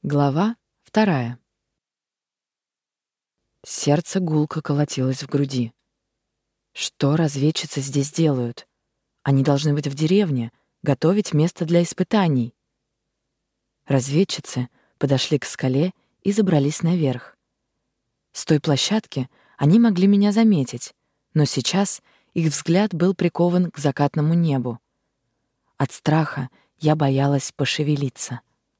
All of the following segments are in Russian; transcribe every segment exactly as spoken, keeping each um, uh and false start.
Глава вторая. Сердце гулко колотилось в груди. Что разведчицы здесь делают? Они должны быть в деревне, готовить место для испытаний. Разведчицы подошли к скале и забрались наверх. С той площадки они могли меня заметить, но сейчас их взгляд был прикован к закатному небу. От страха я боялась пошевелиться.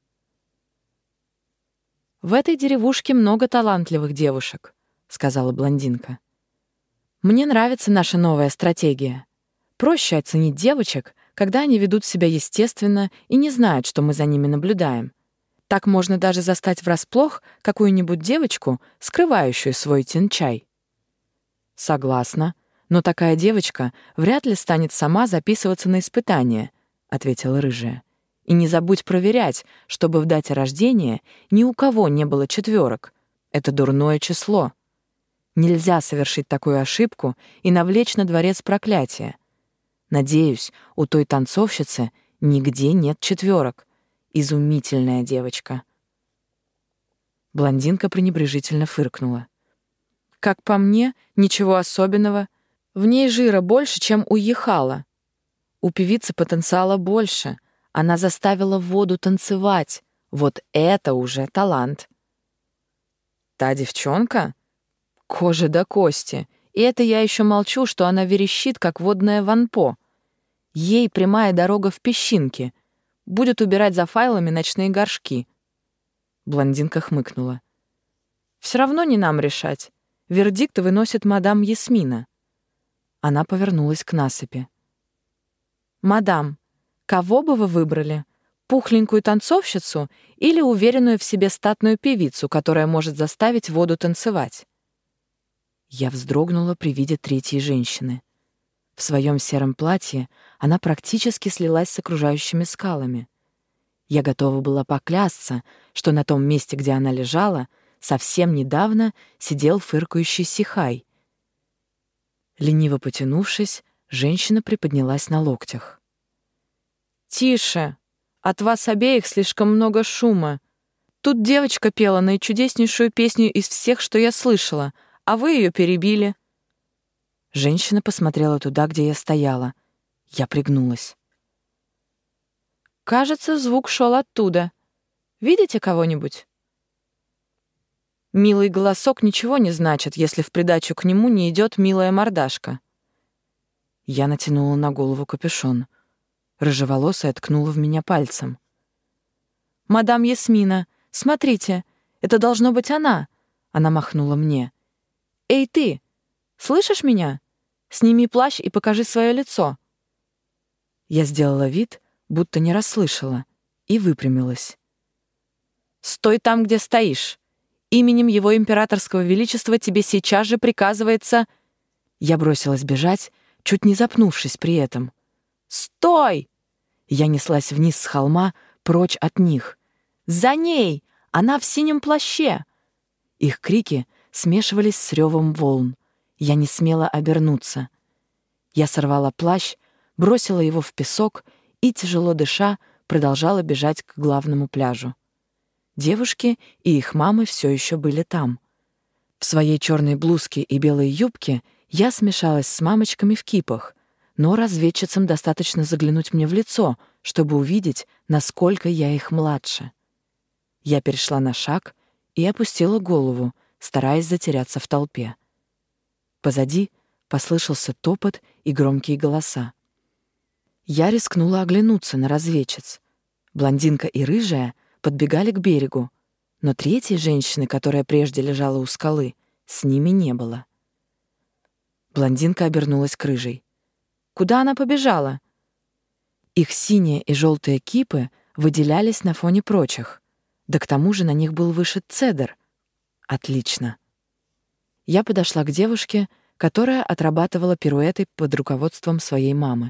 «В этой деревушке много талантливых девушек», — сказала блондинка. «Мне нравится наша новая стратегия. Проще оценить девочек, когда они ведут себя естественно и не знают, что мы за ними наблюдаем. Так можно даже застать врасплох какую-нибудь девочку, скрывающую свой тянчай». «Согласна, но такая девочка вряд ли станет сама записываться на испытания», — ответила рыжая. «И не забудь проверять, чтобы в дате рождения ни у кого не было четверок. Это дурное число. Нельзя совершить такую ошибку и навлечь на дворец проклятие. Надеюсь, у той танцовщицы нигде нет четверок. Изумительная девочка». Блондинка пренебрежительно фыркнула. «Как по мне, ничего особенного. В ней жира больше, чем у Ехала. У певицы потенциала больше. Она заставила воду танцевать. Вот это уже талант». «Та девчонка? Кожа до кости. И это я еще молчу, что она верещит, как водная ванпо. Ей прямая дорога в песчинки. Будет убирать за файлами ночные горшки». Блондинка хмыкнула. «Все равно не нам решать. Вердикт выносит мадам Ясмина». Она повернулась к насыпи. «Мадам, кого бы вы выбрали? Пухленькую танцовщицу или уверенную в себе статную певицу, которая может заставить воду танцевать?» Я вздрогнула при виде третьей женщины. В своем сером платье она практически слилась с окружающими скалами. Я готова была поклясться, что на том месте, где она лежала, совсем недавно сидел фыркающий Сихай. Лениво потянувшись, женщина приподнялась на локтях. «Тише! От вас обеих слишком много шума. Тут девочка пела наичудеснейшую песню из всех, что я слышала, а вы ее перебили». Женщина посмотрела туда, где я стояла. Я пригнулась. «Кажется, звук шел оттуда. Видите кого-нибудь?» Милый голосок ничего не значит, если в придачу к нему не идет милая мордашка. Я натянула на голову капюшон. Рыжеволосая ткнула в меня пальцем. «Мадам Ясмина, смотрите, это должно быть она!» Она махнула мне. «Эй, ты! Слышишь меня? Сними плащ и покажи свое лицо». Я сделала вид, будто не расслышала, и выпрямилась. «Стой там, где стоишь! Именем его императорского величества тебе сейчас же приказывается...» Я бросилась бежать, чуть не запнувшись при этом. «Стой!» Я неслась вниз с холма, прочь от них. «За ней! Она в синем плаще!» Их крики смешивались с ревом волн. Я не смела обернуться. Я сорвала плащ, бросила его в песок и, тяжело дыша, продолжала бежать к главному пляжу. Девушки и их мамы все еще были там. В своей черной блузке и белой юбке я смешалась с мамочками в кипах, но разведчицам достаточно заглянуть мне в лицо, чтобы увидеть, насколько я их младше. Я перешла на шаг и опустила голову, стараясь затеряться в толпе. Позади послышался топот и громкие голоса. Я рискнула оглянуться на разведчиц. Блондинка и рыжая подбегали к берегу, но третьей женщины, которая прежде лежала у скалы, с ними не было. Блондинка обернулась к рыжей. «Куда она побежала?» Их синие и желтые кипы выделялись на фоне прочих, да к тому же на них был вышит цедр. Отлично. Я подошла к девушке, которая отрабатывала пируэты под руководством своей мамы.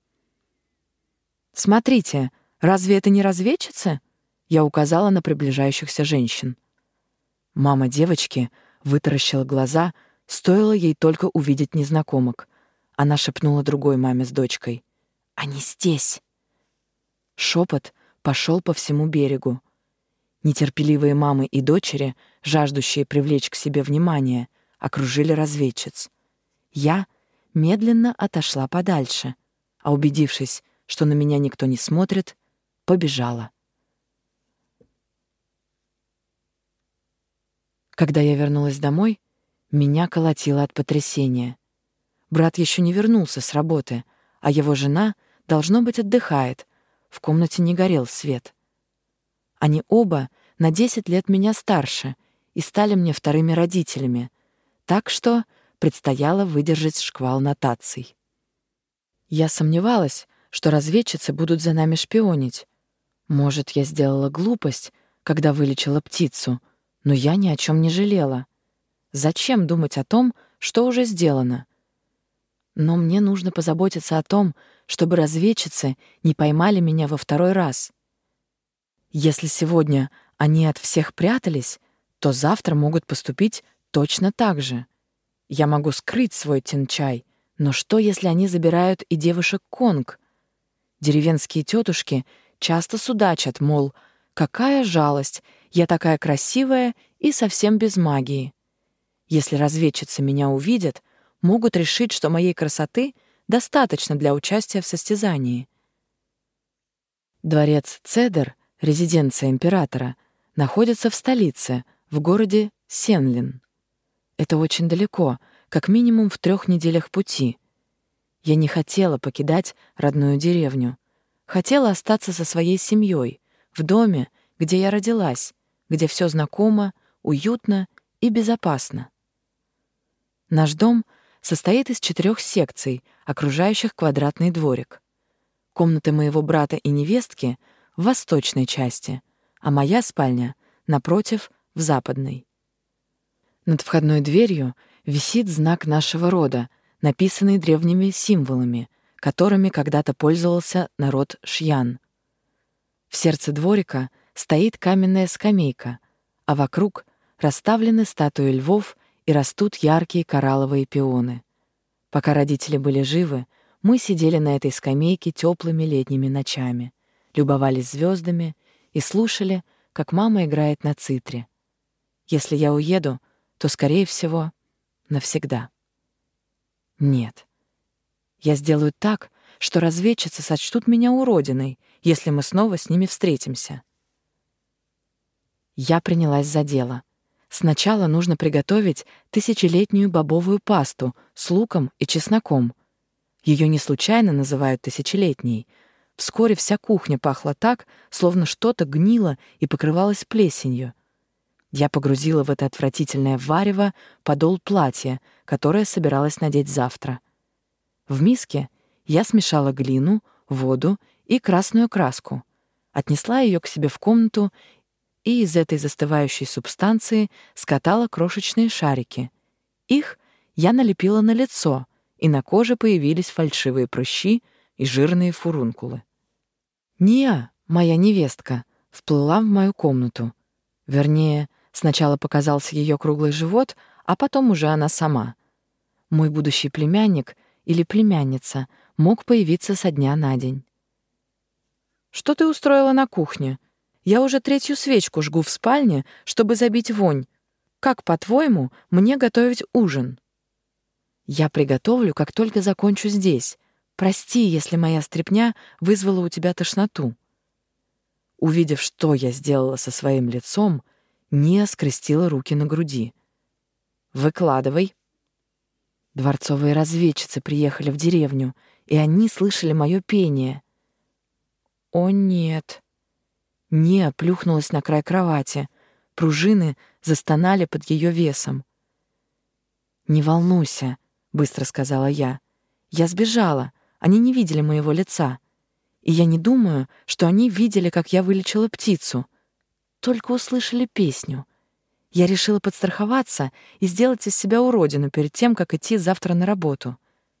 «Смотрите, разве это не разведчицы?» Я указала на приближающихся женщин. Мама девочки вытаращила глаза, стоило ей только увидеть незнакомок. Она шепнула другой маме с дочкой. «Они здесь!» Шепот пошел по всему берегу. Нетерпеливые мамы и дочери, жаждущие привлечь к себе внимание, окружили разведчиц. Я медленно отошла подальше, а убедившись, что на меня никто не смотрит, побежала. Когда я вернулась домой, меня колотило от потрясения. Брат еще не вернулся с работы, а его жена, должно быть, отдыхает. В комнате не горел свет. Они оба на десять лет меня старше и стали мне вторыми родителями, так что предстояло выдержать шквал нотаций. Я сомневалась, что разведчицы будут за нами шпионить. Может, я сделала глупость, когда вылечила птицу, но я ни о чем не жалела. Зачем думать о том, что уже сделано? Но мне нужно позаботиться о том, чтобы разведчицы не поймали меня во второй раз. Если сегодня они от всех прятались, то завтра могут поступить точно так же. Я могу скрыть свой тинчай, но что, если они забирают и девушек Конг? Деревенские тетушки часто судачат, мол, какая жалость, я такая красивая и совсем без магии. Если разведчицы меня увидят, могут решить, что моей красоты достаточно для участия в состязании. Дворец Цедр, резиденция императора, находится в столице, в городе Сенлин. Это очень далеко, как минимум в трех неделях пути. Я не хотела покидать родную деревню. Хотела остаться со своей семьей, в доме, где я родилась, где все знакомо, уютно и безопасно. Наш дом состоит из четырех секций, окружающих квадратный дворик. Комнаты моего брата и невестки в восточной части, а моя спальня, напротив, в западной. Над входной дверью висит знак нашего рода, написанный древними символами, которыми когда-то пользовался народ Шьян. В сердце дворика стоит каменная скамейка, а вокруг расставлены статуи львов и растут яркие коралловые пионы. Пока родители были живы, мы сидели на этой скамейке теплыми летними ночами, любовались звездами и слушали, как мама играет на цитре. Если я уеду, то, скорее всего, навсегда. Нет. Я сделаю так, что разведчицы сочтут меня уродиной, если мы снова с ними встретимся. Я принялась за дело. Сначала нужно приготовить тысячелетнюю бобовую пасту с луком и чесноком. Ее не случайно называют тысячелетней. Вскоре вся кухня пахла так, словно что-то гнило и покрывалось плесенью. Я погрузила в это отвратительное варево подол платья, которое собиралась надеть завтра. В миске я смешала глину, воду и красную краску, отнесла ее к себе в комнату и из этой застывающей субстанции скатала крошечные шарики. Их я налепила на лицо, и на коже появились фальшивые прыщи и жирные фурункулы. Ния, моя невестка, вплыла в мою комнату. Вернее, сначала показался ее круглый живот, а потом уже она сама. Мой будущий племянник или племянница мог появиться со дня на день. «Что ты устроила на кухне? Я уже третью свечку жгу в спальне, чтобы забить вонь. Как, по-твоему, мне готовить ужин?» «Я приготовлю, как только закончу здесь. Прости, если моя стряпня вызвала у тебя тошноту». Увидев, что я сделала со своим лицом, Ния скрестила руки на груди. «Выкладывай». Дворцовые разведчицы приехали в деревню, и они слышали мое пение. «О, нет!» Ния плюхнулась на край кровати. Пружины застонали под ее весом. «Не волнуйся», — быстро сказала я. «Я сбежала. Они не видели моего лица. И я не думаю, что они видели, как я вылечила птицу. Только услышали песню. Я решила подстраховаться и сделать из себя уродину перед тем, как идти завтра на работу.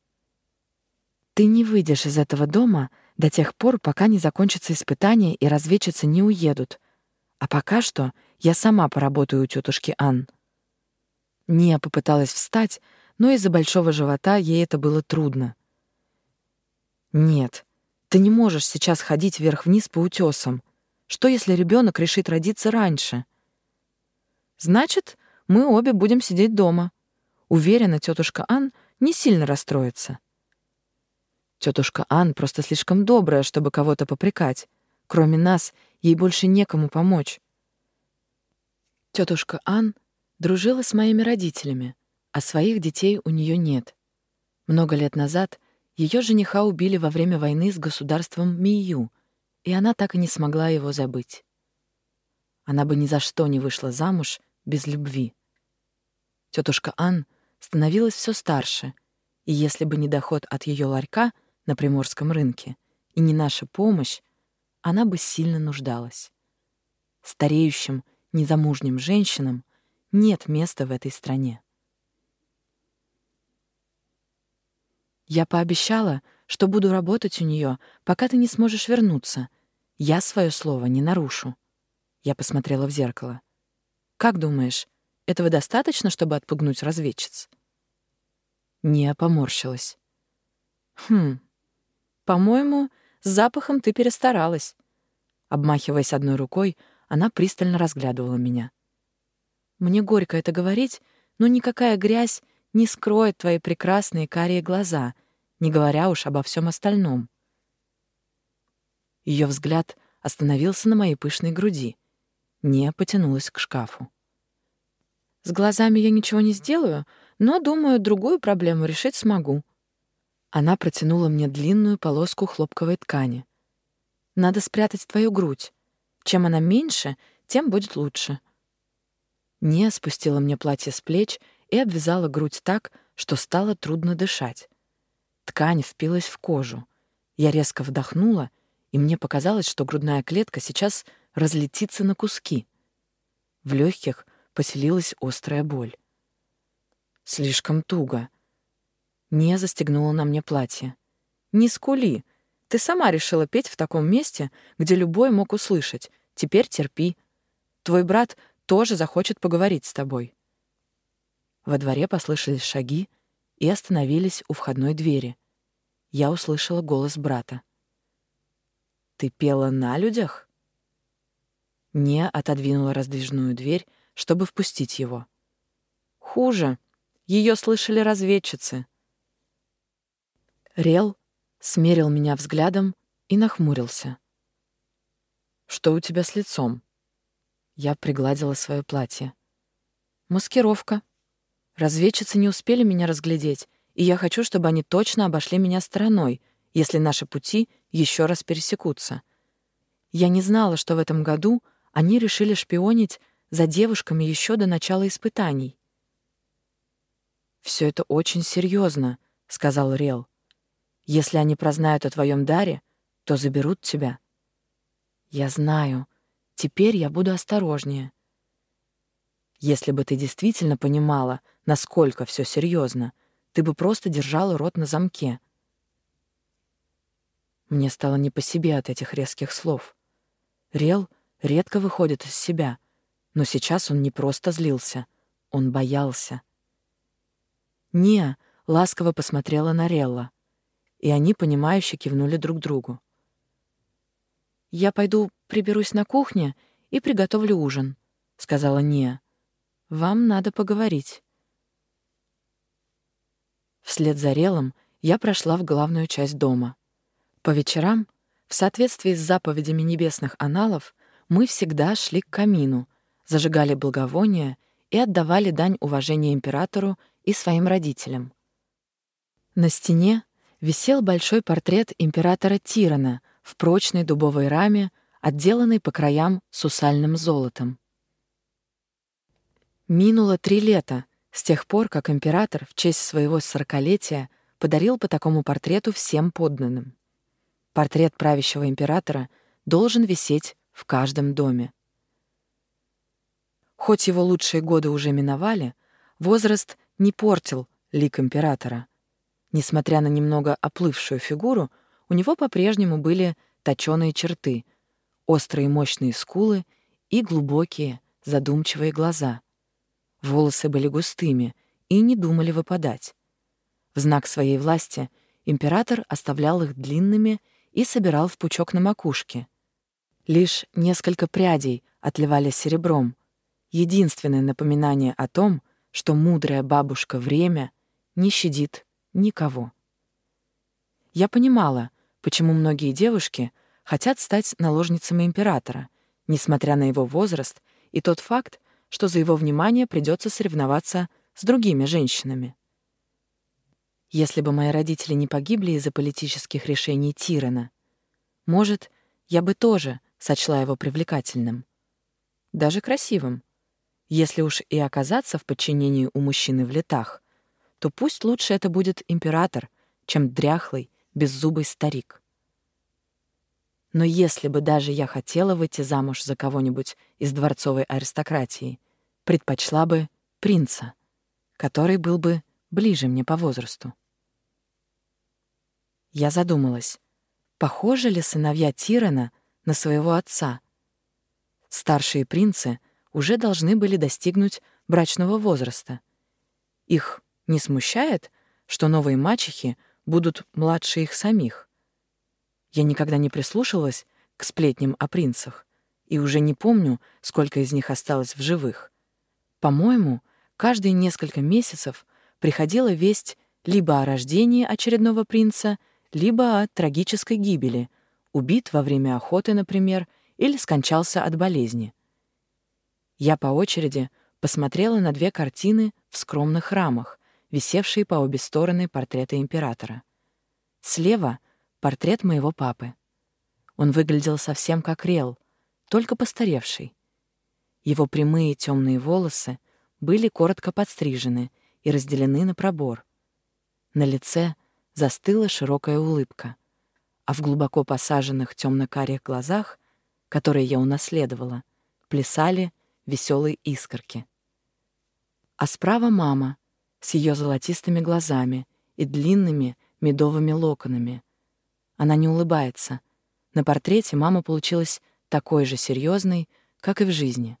Ты не выйдешь из этого дома до тех пор, пока не закончится испытание и разведчицы не уедут. А пока что я сама поработаю у тетушки Ан». Ния попыталась встать, но из-за большого живота ей это было трудно. «Нет, ты не можешь сейчас ходить вверх-вниз по утесам. Что, если ребенок решит родиться раньше? Значит, мы обе будем сидеть дома. Уверена, тетушка Ан не сильно расстроится. Тетушка Ан просто слишком добрая, чтобы кого-то попрекать. Кроме нас, ей больше некому помочь. Тетушка Ан дружила с моими родителями, а своих детей у нее нет. Много лет назад ее жениха убили во время войны с государством Мию, и она так и не смогла его забыть. Она бы ни за что не вышла замуж без любви. Тетушка Ан становилась все старше, и если бы не доход от ее ларька на приморском рынке и не наша помощь, она бы сильно нуждалась. Стареющим, незамужним женщинам нет места в этой стране. Я пообещала, что буду работать у нее, пока ты не сможешь вернуться. Я свое слово не нарушу. Я посмотрела в зеркало. Как думаешь, этого достаточно, чтобы отпугнуть разведчиц? Неа поморщилась. Хм, по-моему, с запахом ты перестаралась. Обмахиваясь одной рукой, она пристально разглядывала меня. Мне горько это говорить, но никакая грязь не скроет твои прекрасные карие глаза, не говоря уж обо всем остальном. Ее взгляд остановился на моей пышной груди. Неа потянулась к шкафу. С глазами я ничего не сделаю, но, думаю, другую проблему решить смогу. Она протянула мне длинную полоску хлопковой ткани. Надо спрятать твою грудь. Чем она меньше, тем будет лучше. Неа спустила мне платье с плеч и обвязала грудь так, что стало трудно дышать. Ткань впилась в кожу. Я резко вдохнула, и мне показалось, что грудная клетка сейчас разлетится на куски. В легких поселилась острая боль. Слишком туго. Неа застегнула на мне платье. «Не скули. Ты сама решила петь в таком месте, где любой мог услышать. Теперь терпи. Твой брат тоже захочет поговорить с тобой». Во дворе послышались шаги и остановились у входной двери. Я услышала голос брата. «Ты пела на людях?» Неа отодвинула раздвижную дверь, чтобы впустить его. «Хуже. Ее слышали разведчицы». Рел смерил меня взглядом и нахмурился. «Что у тебя с лицом?» Я пригладила свое платье. «Маскировка. Разведчицы не успели меня разглядеть, и я хочу, чтобы они точно обошли меня стороной, если наши пути еще раз пересекутся. Я не знала, что в этом году они решили шпионить за девушками еще до начала испытаний». «Все это очень серьезно», — сказал Рел. «Если они прознают о твоем даре, то заберут тебя». «Я знаю. Теперь я буду осторожнее». «Если бы ты действительно понимала, насколько все серьезно, ты бы просто держала рот на замке». Мне стало не по себе от этих резких слов. Рел редко выходит из себя, но сейчас он не просто злился, он боялся. Неа ласково посмотрела на Релла, и они, понимающе кивнули друг другу. «Я пойду приберусь на кухне и приготовлю ужин», — сказала Неа. «Вам надо поговорить». Вслед за Реллом я прошла в главную часть дома. По вечерам, в соответствии с заповедями небесных аналов, мы всегда шли к камину, зажигали благовония и отдавали дань уважения императору и своим родителям. На стене висел большой портрет императора Тирана в прочной дубовой раме, отделанной по краям сусальным золотом. Минуло три лета с тех пор, как император в честь своего сорокалетия подарил по такому портрету всем подданным. Портрет правящего императора должен висеть в каждом доме. Хоть его лучшие годы уже миновали, возраст не портил лик императора. Несмотря на немного оплывшую фигуру, у него по-прежнему были точёные черты, острые мощные скулы и глубокие задумчивые глаза. Волосы были густыми и не думали выпадать. В знак своей власти император оставлял их длинными и собирал в пучок на макушке. Лишь несколько прядей отливались серебром, единственное напоминание о том, что мудрая бабушка время не щадит никого. Я понимала, почему многие девушки хотят стать наложницами императора, несмотря на его возраст и тот факт, что за его внимание придется соревноваться с другими женщинами. Если бы мои родители не погибли из-за политических решений Тирана, может, я бы тоже сочла его привлекательным, даже красивым. Если уж и оказаться в подчинении у мужчины в летах, то пусть лучше это будет император, чем дряхлый, беззубый старик. Но если бы даже я хотела выйти замуж за кого-нибудь из дворцовой аристократии, предпочла бы принца, который был бы ближе мне по возрасту. Я задумалась, похожи ли сыновья Тирана на своего отца? Старшие принцы уже должны были достигнуть брачного возраста. Их не смущает, что новые мачехи будут младше их самих? Я никогда не прислушивалась к сплетням о принцах и уже не помню, сколько из них осталось в живых. По-моему, каждые несколько месяцев приходила весть либо о рождении очередного принца, либо о трагической гибели, убит во время охоты, например, или скончался от болезни. Я по очереди посмотрела на две картины в скромных рамах, висевшие по обе стороны портрета императора. Слева — портрет моего папы. Он выглядел совсем как Рел, только постаревший. Его прямые темные волосы были коротко подстрижены и разделены на пробор. На лице застыла широкая улыбка, а в глубоко посаженных темно-карих глазах, которые я унаследовала, плясали веселые искорки. А справа мама с ее золотистыми глазами и длинными медовыми локонами. Она не улыбается. На портрете мама получилась такой же серьезной, как и в жизни.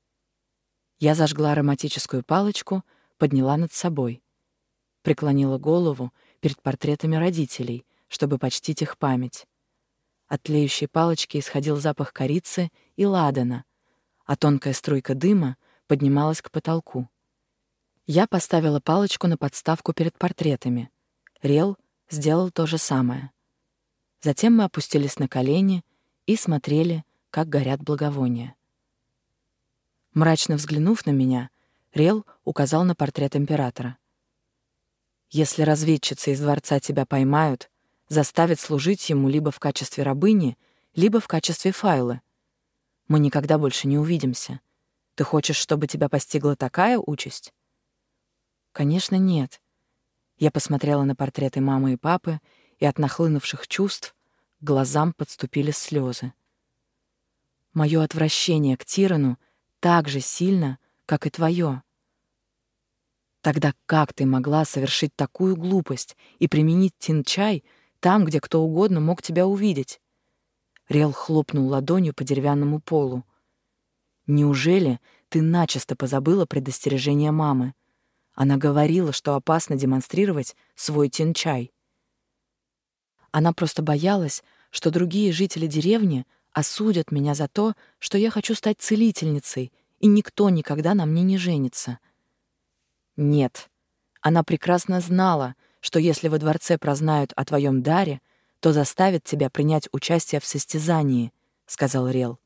Я зажгла ароматическую палочку, подняла над собой, преклонила голову перед портретами родителей, чтобы почтить их память. От тлеющей палочки исходил запах корицы и ладана, а тонкая струйка дыма поднималась к потолку. Я поставила палочку на подставку перед портретами. Рел сделал то же самое. Затем мы опустились на колени и смотрели, как горят благовония. Мрачно взглянув на меня, Рел указал на портрет императора. «Если разведчицы из дворца тебя поймают, заставят служить ему либо в качестве рабыни, либо в качестве файла. Мы никогда больше не увидимся. Ты хочешь, чтобы тебя постигла такая участь?» «Конечно, нет». Я посмотрела на портреты мамы и папы, и от нахлынувших чувств к глазам подступили слезы. Мое отвращение к Тирану так же сильно, как и твое. Тогда как ты могла совершить такую глупость и применить тинчай там, где кто угодно мог тебя увидеть? Рел хлопнул ладонью по деревянному полу. Неужели ты начисто позабыла предостережение мамы? Она говорила, что опасно демонстрировать свой тинчай. Она просто боялась, что другие жители деревни осудят меня за то, что я хочу стать целительницей, и никто никогда на мне не женится. Нет, она прекрасно знала, что если во дворце прознают о твоем даре, то заставят тебя принять участие в состязании, — сказал Рел.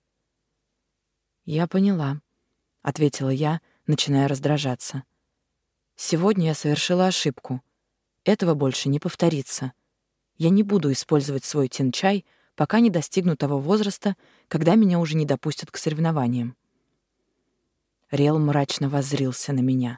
«Я поняла», — ответила я, начиная раздражаться. «Сегодня я совершила ошибку. Этого больше не повторится. Я не буду использовать свой тинчай, пока не достигну того возраста, когда меня уже не допустят к соревнованиям». Рел мрачно воззрился на меня.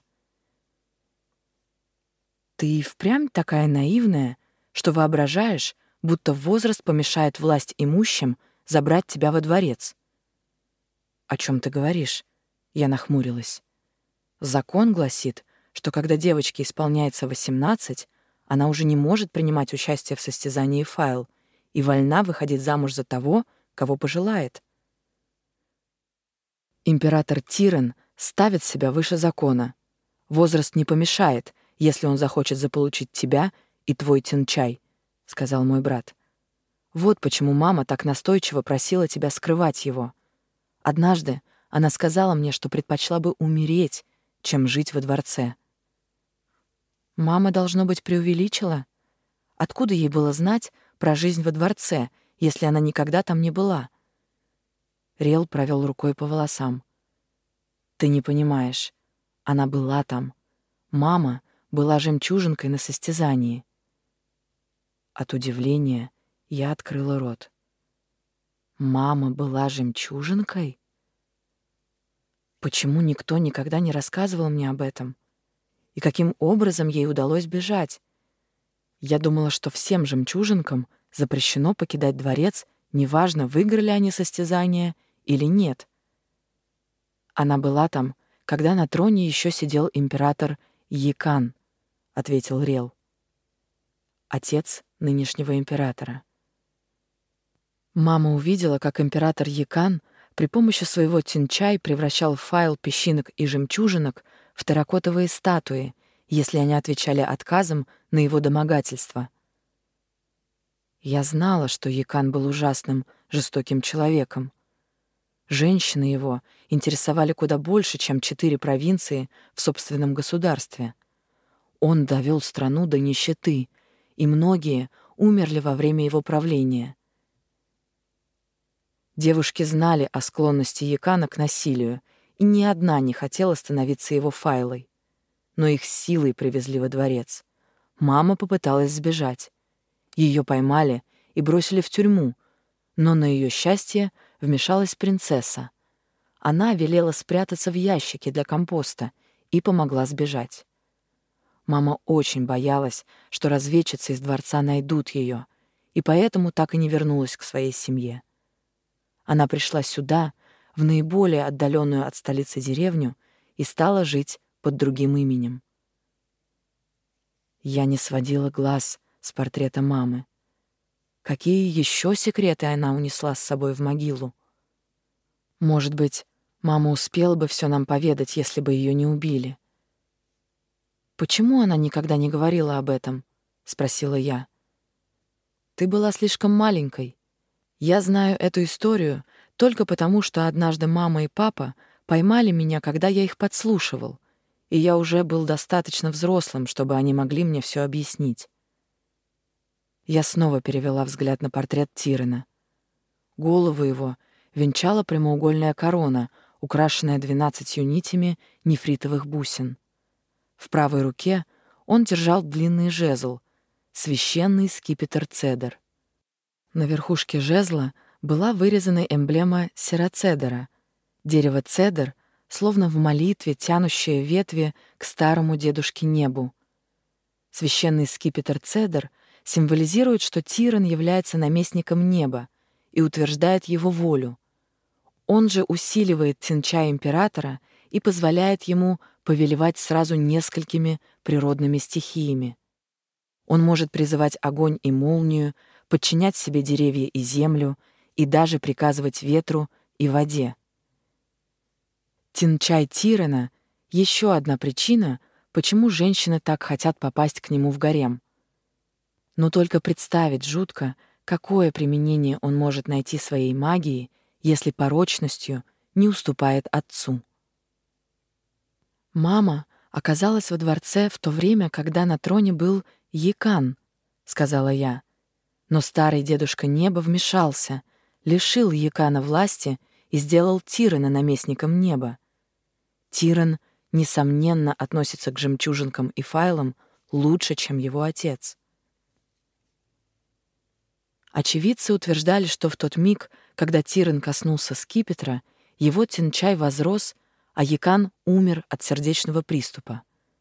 «Ты и впрямь такая наивная, что воображаешь, будто возраст помешает власть имущим забрать тебя во дворец». «О чем ты говоришь?» Я нахмурилась. «Закон гласит, что когда девочке исполняется восемнадцать, она уже не может принимать участие в состязании файл и вольна выходить замуж за того, кого пожелает. Император Тиран ставит себя выше закона. Возраст не помешает, если он захочет заполучить тебя и твой тинчай», — сказал мой брат. Вот почему мама так настойчиво просила тебя скрывать его. Однажды она сказала мне, что предпочла бы умереть, чем жить во дворце. Мама, должно быть, преувеличила. Откуда ей было знать про жизнь во дворце, если она никогда там не была? Рел провел рукой по волосам. Ты не понимаешь. Она была там. Мама была жемчужинкой на состязании. От удивления я открыла рот. Мама была жемчужинкой? Почему никто никогда не рассказывал мне об этом? И каким образом ей удалось бежать? Я думала, что всем жемчужинкам запрещено покидать дворец, неважно, выиграли они состязание или нет. Она была там, когда на троне еще сидел император Якан, ответил Рел. Отец нынешнего императора. Мама увидела, как император Якан при помощи своего тинчай превращал файл песчинок и жемчужинок в терракотовые статуи, если они отвечали отказом на его домогательство. Я знала, что Якан был ужасным, жестоким человеком. Женщины его интересовали куда больше, чем четыре провинции в собственном государстве. Он довел страну до нищеты, и многие умерли во время его правления. Девушки знали о склонности Якана к насилию, и ни одна не хотела становиться его файлой. Но их силой привезли во дворец. Мама попыталась сбежать. Ее поймали и бросили в тюрьму, но на ее счастье вмешалась принцесса. Она велела спрятаться в ящике для компоста и помогла сбежать. Мама очень боялась, что разведчицы из дворца найдут ее, и поэтому так и не вернулась к своей семье. Она пришла сюда, в наиболее отдаленную от столицы деревню, и стала жить под другим именем. Я не сводила глаз с портрета мамы. Какие еще секреты она унесла с собой в могилу? Может быть, мама успела бы все нам поведать, если бы ее не убили. «Почему она никогда не говорила об этом?» — спросила я. «Ты была слишком маленькой. Я знаю эту историю только потому, что однажды мама и папа поймали меня, когда я их подслушивал, и я уже был достаточно взрослым, чтобы они могли мне все объяснить». Я снова перевела взгляд на портрет Тирана. Голову его венчала прямоугольная корона, украшенная двенадцатью нитями нефритовых бусин. В правой руке он держал длинный жезл, священный скипетр цедр. На верхушке жезла была вырезана эмблема сероцедра, дерево цедр, словно в молитве тянущее ветви к старому дедушке-небу. Священный скипетр цедр символизирует, что Тиран является наместником неба и утверждает его волю. Он же усиливает тинчай императора и позволяет ему повелевать сразу несколькими природными стихиями. Он может призывать огонь и молнию, подчинять себе деревья и землю и даже приказывать ветру и воде. Тинчай Тирана — еще одна причина, почему женщины так хотят попасть к нему в гарем. Но только представить жутко, какое применение он может найти своей магии, если порочностью не уступает отцу. «Мама оказалась во дворце в то время, когда на троне был Якан», — сказала я. Но старый дедушка неба вмешался, лишил Якана власти и сделал Тирана наместником неба. Тиран, несомненно, относится к жемчужинкам и файлам лучше, чем его отец. Очевидцы утверждали, что в тот миг, когда Тиран коснулся скипетра, его тинчай возрос, а Якан умер от сердечного приступа.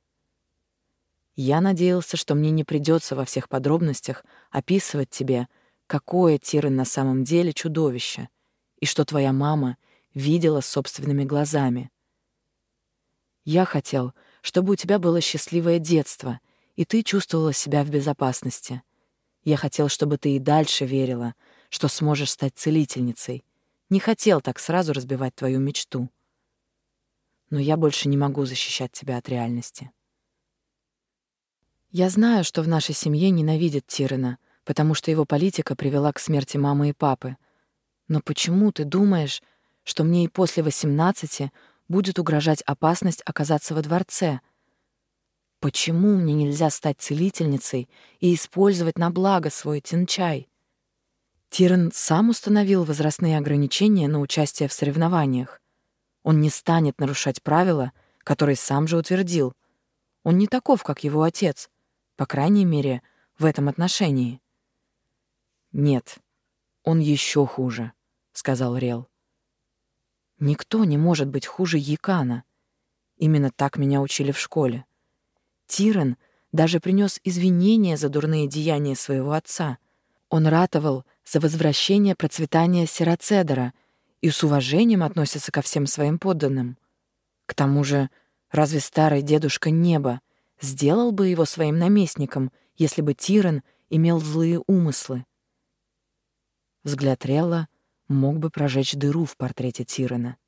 Я надеялся, что мне не придется во всех подробностях описывать тебе, какое Тиран на самом деле чудовище, и что твоя мама видела собственными глазами. Я хотел, чтобы у тебя было счастливое детство, и ты чувствовала себя в безопасности. Я хотел, чтобы ты и дальше верила, что сможешь стать целительницей. Не хотел так сразу разбивать твою мечту. Но я больше не могу защищать тебя от реальности. Я знаю, что в нашей семье ненавидят Тирана, потому что его политика привела к смерти мамы и папы. Но почему ты думаешь, что мне и после восемнадцати будет угрожать опасность оказаться во дворце? Почему мне нельзя стать целительницей и использовать на благо свой тинчай? Тиран сам установил возрастные ограничения на участие в соревнованиях. Он не станет нарушать правила, которые сам же утвердил. Он не таков, как его отец, по крайней мере, в этом отношении. «Нет, он еще хуже», — сказал Рел. «Никто не может быть хуже Якана. Именно так меня учили в школе. Тиран даже принес извинения за дурные деяния своего отца. Он ратовал за возвращение процветания Сирацедера и с уважением относится ко всем своим подданным. К тому же, разве старый дедушка Неба сделал бы его своим наместником, если бы Тиран имел злые умыслы?» Взгляд Релла мог бы прожечь дыру в портрете Тирана.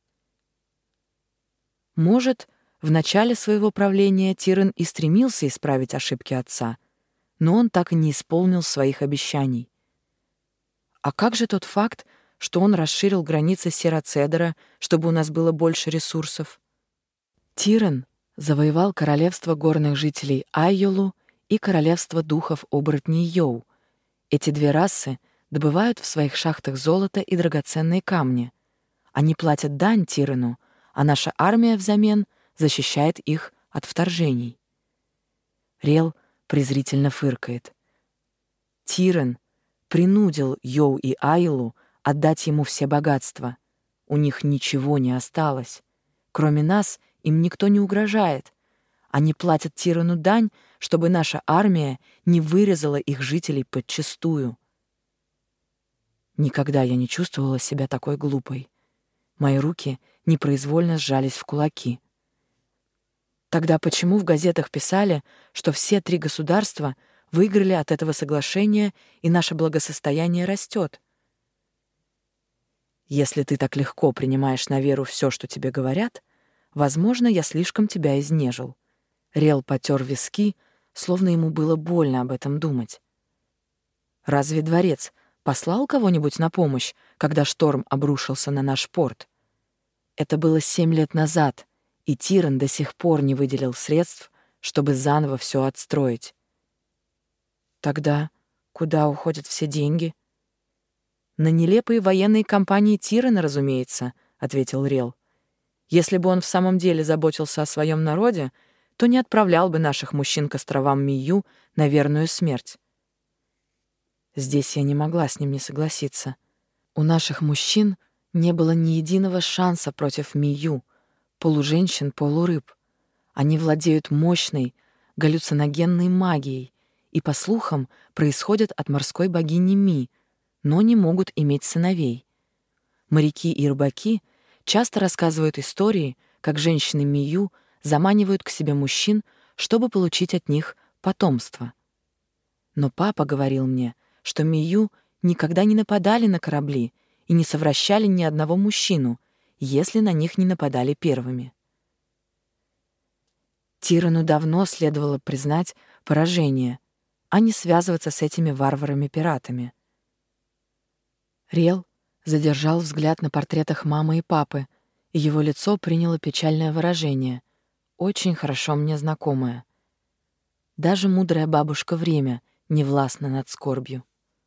Может, в начале своего правления Тиран и стремился исправить ошибки отца, но он так и не исполнил своих обещаний. А как же тот факт, что он расширил границы Сирацедера, чтобы у нас было больше ресурсов? Тиран завоевал королевство горных жителей Айолу и королевство духов-оборотней Йоу. Эти две расы добывают в своих шахтах золото и драгоценные камни. Они платят дань Тирану, а наша армия взамен защищает их от вторжений. Рел презрительно фыркает. Тиран принудил Йоу и Айлу отдать ему все богатства. У них ничего не осталось. Кроме нас, им никто не угрожает. Они платят Тирану дань, чтобы наша армия не вырезала их жителей подчистую. Никогда я не чувствовала себя такой глупой. Мои руки непроизвольно сжались в кулаки. Тогда почему в газетах писали, что все три государства выиграли от этого соглашения и наше благосостояние растет? Если ты так легко принимаешь на веру все, что тебе говорят, возможно, я слишком тебя изнежил. Рел потер виски, словно ему было больно об этом думать. Разве дворец послал кого-нибудь на помощь, когда шторм обрушился на наш порт? Это было семь лет назад, и Тиран до сих пор не выделил средств, чтобы заново все отстроить. Тогда куда уходят все деньги? На нелепые военные кампании Тирана, разумеется, ответил Рел. Если бы он в самом деле заботился о своем народе, то не отправлял бы наших мужчин к островам Мию на верную смерть. Здесь я не могла с ним не согласиться. У наших мужчин не было ни единого шанса против Мию, полуженщин, полурыб. Они владеют мощной, галлюциногенной магией и, по слухам, происходят от морской богини Ми, но не могут иметь сыновей. Моряки и рыбаки часто рассказывают истории, как женщины Мию заманивают к себе мужчин, чтобы получить от них потомство. Но папа говорил мне, что Мию никогда не нападали на корабли и не совращали ни одного мужчину, если на них не нападали первыми. Тирану давно следовало признать поражение, а не связываться с этими варварами-пиратами. Рел задержал взгляд на портретах мамы и папы, и его лицо приняло печальное выражение, очень хорошо мне знакомое. Даже мудрая бабушка Время не властна над скорбью.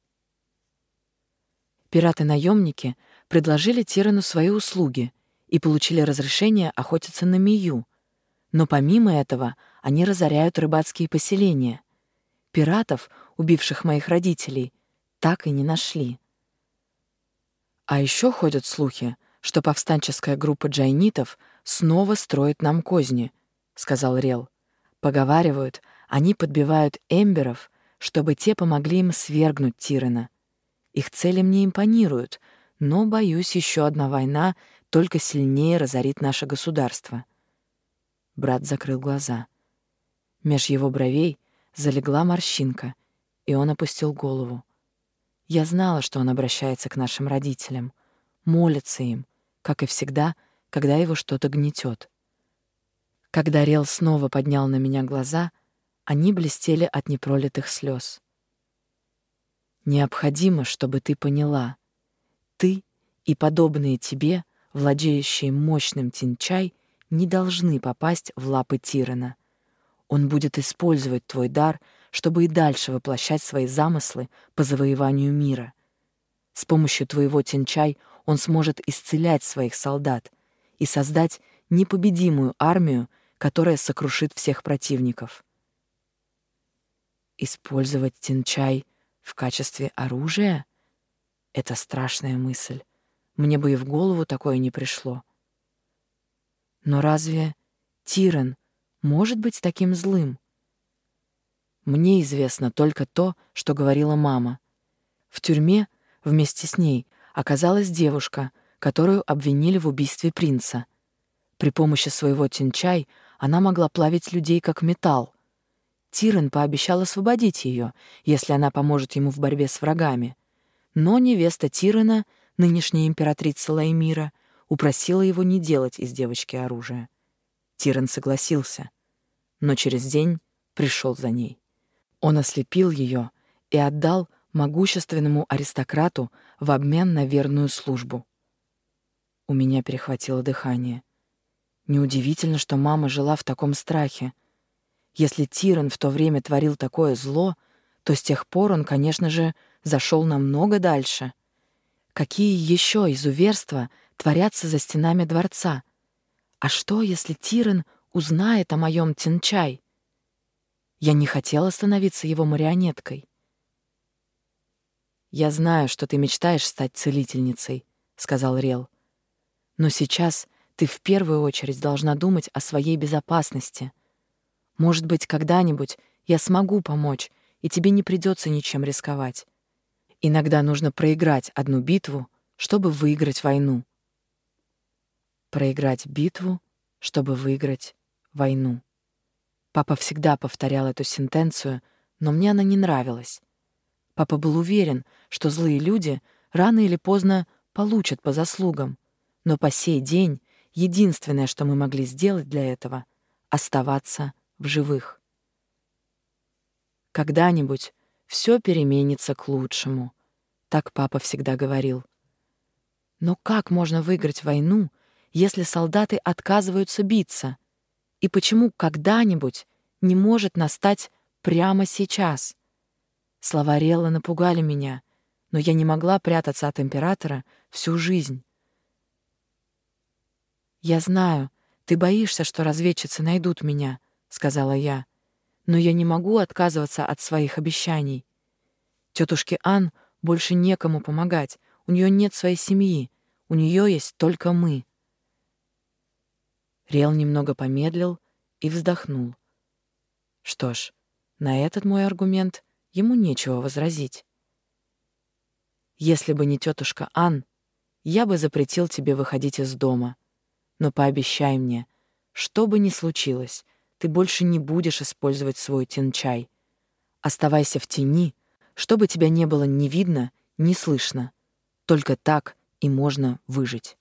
Пираты-наемники предложили Тирану свои услуги и получили разрешение охотиться на Мию, но помимо этого они разоряют рыбацкие поселения. Пиратов, убивших моих родителей, так и не нашли. А еще ходят слухи, что повстанческая группа джайнитов снова строит нам козни, — сказал Рел. Поговаривают, они подбивают эмберов, чтобы те помогли им свергнуть Тирана. Их цели мне импонируют, но, боюсь, еще одна война только сильнее разорит наше государство. Брат закрыл глаза. Меж его бровей залегла морщинка, и он опустил голову. Я знала, что он обращается к нашим родителям, молится им, как и всегда, когда его что-то гнетет. Когда Рел снова поднял на меня глаза, они блестели от непролитых слез. Необходимо, чтобы ты поняла. Ты и подобные тебе, владеющие мощным тинчай, не должны попасть в лапы тирана. Он будет использовать твой дар, чтобы и дальше воплощать свои замыслы по завоеванию мира. С помощью твоего тинчай он сможет исцелять своих солдат и создать непобедимую армию, которая сокрушит всех противников. Использовать тинчай в качестве оружия? Это страшная мысль. Мне бы и в голову такое не пришло. Но разве тиран может быть таким злым? Мне известно только то, что говорила мама. В тюрьме вместе с ней оказалась девушка, которую обвинили в убийстве принца. При помощи своего тинчай она могла плавить людей как металл. Тиран пообещал освободить ее, если она поможет ему в борьбе с врагами. Но невеста Тирана, нынешняя императрица Лаймира, упросила его не делать из девочки оружие. Тиран согласился, но через день пришел за ней. Он ослепил ее и отдал могущественному аристократу в обмен на верную службу. У меня перехватило дыхание. Неудивительно, что мама жила в таком страхе. Если Тиран в то время творил такое зло, то с тех пор он, конечно же, зашел намного дальше. Какие еще изуверства творятся за стенами дворца? А что, если Тиран узнает о моем тинчай? Я не хотела становиться его марионеткой. «Я знаю, что ты мечтаешь стать целительницей», — сказал Рел. «Но сейчас ты в первую очередь должна думать о своей безопасности. Может быть, когда-нибудь я смогу помочь, и тебе не придется ничем рисковать. Иногда нужно проиграть одну битву, чтобы выиграть войну». Проиграть битву, чтобы выиграть войну. Папа всегда повторял эту сентенцию, но мне она не нравилась. Папа был уверен, что злые люди рано или поздно получат по заслугам, но по сей день единственное, что мы могли сделать для этого — оставаться в живых. Когда-нибудь все переменится к лучшему, так папа всегда говорил. Но как можно выиграть войну, если солдаты отказываются биться? И почему когда-нибудь не может настать прямо сейчас? Слова Релла напугали меня, но я не могла прятаться от императора всю жизнь. «Я знаю, ты боишься, что разведчицы найдут меня», — сказала я, «но я не могу отказываться от своих обещаний. Тетушке Ан больше некому помогать, у нее нет своей семьи, у нее есть только мы». Рел немного помедлил и вздохнул. Что ж, на этот мой аргумент ему нечего возразить. «Если бы не тетушка Ан, я бы запретил тебе выходить из дома. Но пообещай мне, что бы ни случилось, ты больше не будешь использовать свой тинчай. Оставайся в тени, чтобы тебя не было ни видно, ни слышно. Только так и можно выжить».